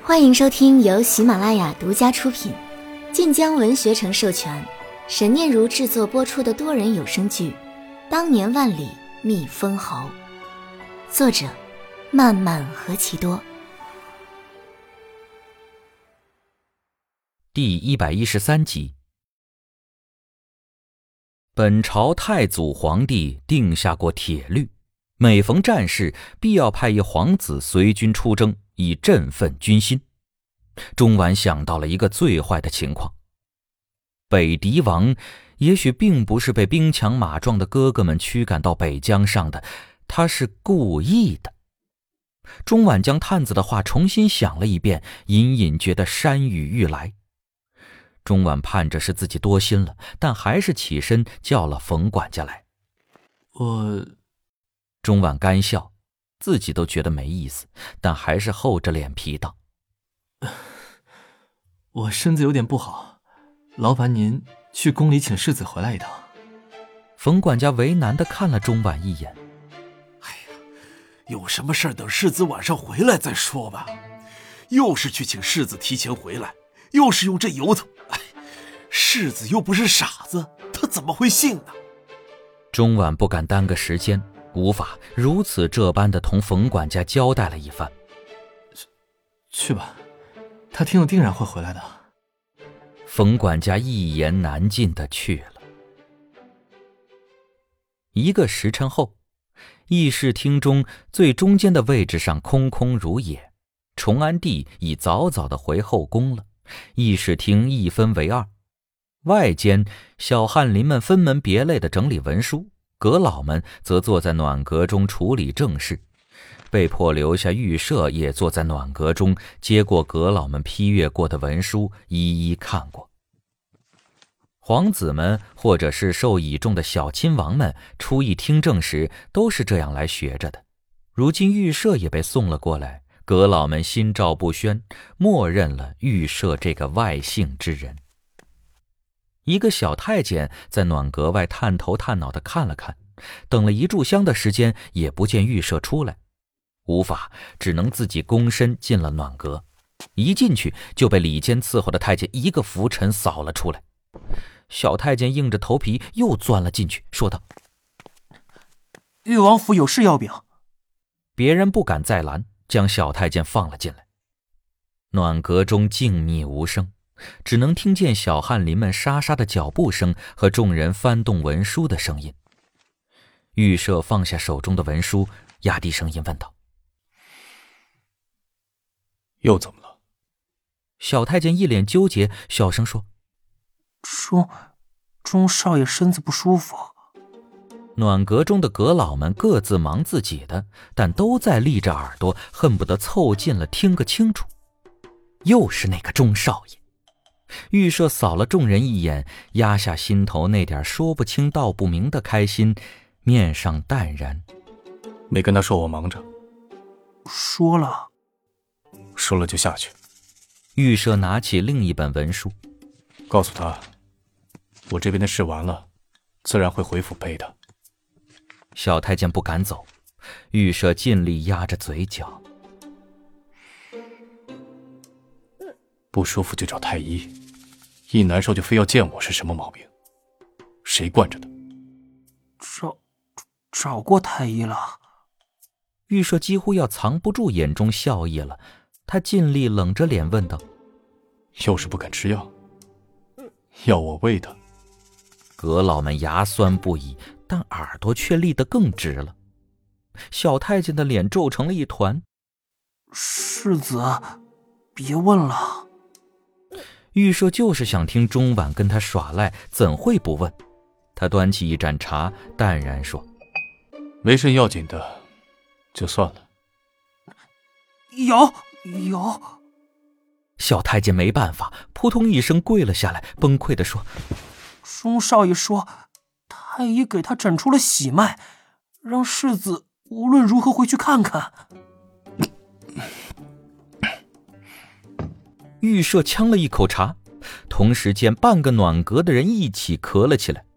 欢迎收听由喜马拉雅独家出品，晋江文学城授权，沈念如制作播出的多人有声剧《当年万里觅封侯》，作者漫漫何其多。 第113集。本朝太祖皇帝定下过铁律，每逢战事必要派一皇子随军出征，以振奋军心。钟婉想到了一个最坏的情况，北狄王也许并不是被兵强马壮的哥哥们驱赶到北疆上的，他是故意的。钟婉将探子的话重新想了一遍，隐隐觉得山雨欲来。钟婉盼着是自己多心了，但还是起身叫了冯管家来。钟婉干笑，自己都觉得没意思，但还是厚着脸皮道： 我身子有点不好，劳烦您去宫里请世子回来一趟。 冯管家为难地看了钟婉一眼。 哎呀，有什么事等世子晚上回来再说吧。又是去请世子提前回来，又是用这由头，世子又不是傻子，他怎么会信呢？ 钟婉不敢耽搁时间，无法如此这般地同冯管家交代了一番。 去吧，他听了定然会回来的。 冯管家一言难尽地去了。1个时辰后，议事厅中最中间的位置上空空如也，崇安帝已早早地回后宫了。议事厅一分为2，外间小翰林们分门别类地整理文书，阁老们则坐在暖阁中处理政事。被迫留下御舍也坐在暖阁中，接过阁老们批阅过的文书，一一看过。皇子们或者是受倚重的小亲王们出议听政时都是这样来学着的。如今御舍也被送了过来，阁老们心照不宣，默认了御舍这个外姓之人。一个小太监在暖阁外探头探脑地看了看，等了一炷香的时间，也不见御舍出来。无法，只能自己躬身进了暖阁。一进去就被里间伺候的太监一个拂尘扫了出来。小太监硬着头皮又钻了进去，说道： 誉王府有事要禀。 别人不敢再拦，将小太监放了进来。暖阁中静谧无声，只能听见小翰林们沙沙的脚步声和众人翻动文书的声音。御舍放下手中的文书，压低声音问道： 又怎么了？ 小太监一脸纠结，小声说： 钟少爷身子不舒服。 暖阁中的阁老们各自忙自己的，但都在立着耳朵，恨不得凑近了听个清楚。又是那个钟少爷。御舍扫了众人一眼，压下心头那点说不清道不明的开心，面上淡然。 没跟他说我忙着？ 说了。 说了就下去。 御舍拿起另一本文书， 告诉他我这边的事完了，自然会回府陪他。 小太监不敢走，御舍尽力压着嘴角。 不舒服就找太医，一难受就非要见我，是什么毛病？谁惯着的？ 找过太医了。 御舍几乎要藏不住眼中笑意了，他尽力冷着脸问道： 又是不肯吃药？要我喂他？ 阁老们牙酸不已，但耳朵却立得更直了。小太监的脸皱成了一团。 世子，别问了。 御舍就是想听钟婉跟他耍赖，怎会不问？他端起一盏茶，淡然说： 没甚要紧的，就算了。 有。 小太监没办法，扑通一声跪了下来，崩溃地说： 钟少爷说太医给他诊出了喜脉，让世子无论如何回去看看。 御舍呛了一口茶，同时间半个暖阁的人一起咳了起来。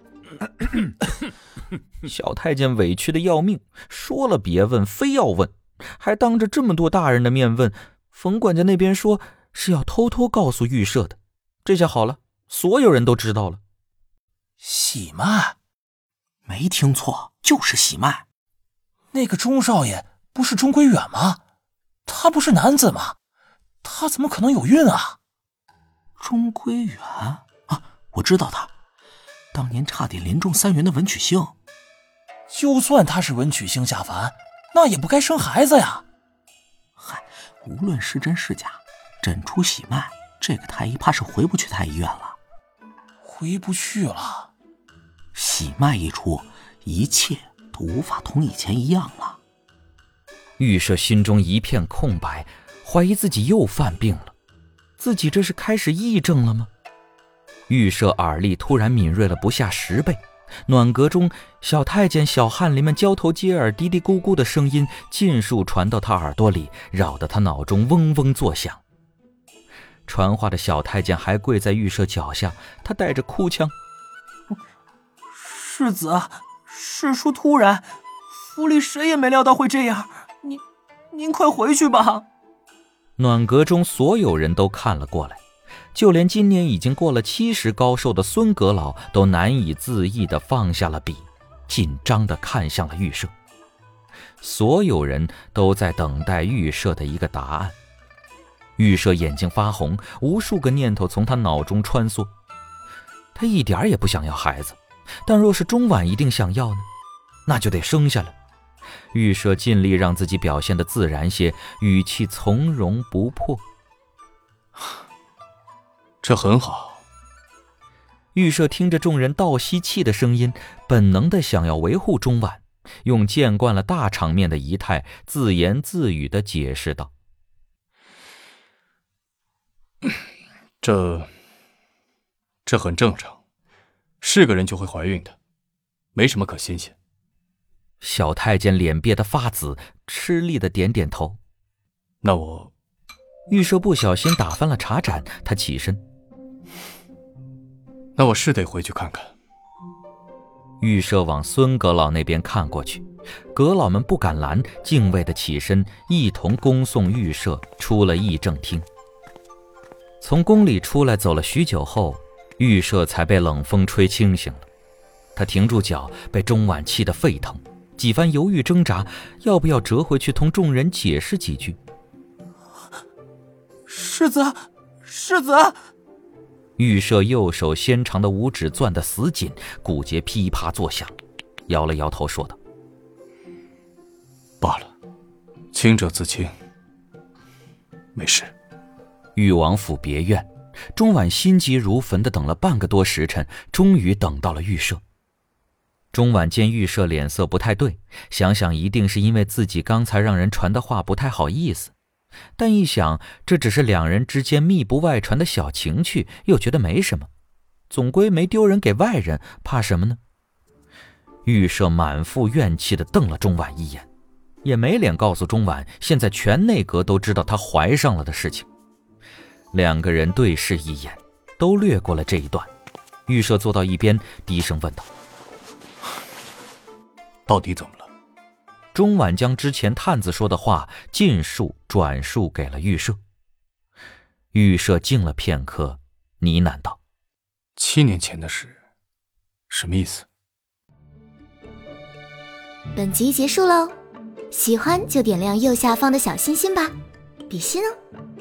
小太监委屈的要命，说了别问，非要问，还当着这么多大人的面问， 冯管家那边说是要偷偷告诉预设的，这下好了，所有人都知道了。 喜脉？没听错，就是喜脉。那个钟少爷不是钟归远吗？他不是男子吗？他怎么可能有孕啊？钟归远啊，我知道他，当年差点连中3元的文曲星。就算他是文曲星下凡，那也不该生孩子呀。嗨，无论是真是假，诊出喜脉，这个太医怕是回不去太医院了。回不去了？喜脉一出，一切都无法同以前一样了。 预设心中一片空白，怀疑自己又犯病了，自己这是开始癔症了吗？预设耳力突然敏锐了不下10倍，暖阁中小太监小翰林们交头接耳嘀嘀咕咕的声音尽数传到他耳朵里，扰得他脑中嗡嗡作响。传话的小太监还跪在预设脚下，他带着哭腔： 世子，事出突然，府里谁也没料到会这样，您快回去吧。 暖阁中所有人都看了过来，就连今年已经过了70高寿的孙阁老都难以自抑地放下了笔，紧张地看向了预设。所有人都在等待预设的一个答案。预设眼睛发红，无数个念头从他脑中穿梭。他一点也不想要孩子，但若是钟婉一定想要呢，那就得生下来。预设尽力让自己表现得自然些，语气从容不迫。 这很好。 预设听着众人倒吸气的声音，本能地想要维护钟婉，用见惯了大场面的仪态自言自语地解释道： 这很正常，是个人就会怀孕的，没什么可新鲜。 小太监脸憋得发紫，吃力地点点头。 那我…… 预设不小心打翻了茶盏，他起身。 那我是得回去看看。 预设往孙阁老那边看过去，阁老们不敢拦，敬畏地起身，一同恭送预设出了议政厅。从宫里出来走了许久后，预设才被冷风吹清醒了。他停住脚，被钟婉气得沸腾，几番犹豫挣扎，要不要折回去同众人解释几句。 世子，世子！ 预设右手纤长的五指攥得死紧，骨节噼啪作响，摇了摇头说道： 罢了，清者自清，没事。 裕王府别院，钟婉心急如焚地等了半个多时辰，终于等到了预设。钟婉见预设脸色不太对，想想一定是因为自己刚才让人传的话不太好意思，但一想这只是两人之间密不外传的小情趣，又觉得没什么，总归没丢人给外人，怕什么呢？预设满腹怨气地瞪了钟婉一眼，也没脸告诉钟婉现在全内阁都知道她怀上了的事情。两个人对视一眼，都略过了这一段。预设坐到一边，低声问道： 到底怎么了？ 钟婉将之前探子说的话尽数转述给了预设。预设静了片刻，呢喃道 ：7年前的事，什么意思？ 本集结束喽，喜欢就点亮右下方的小心心吧，比心哦。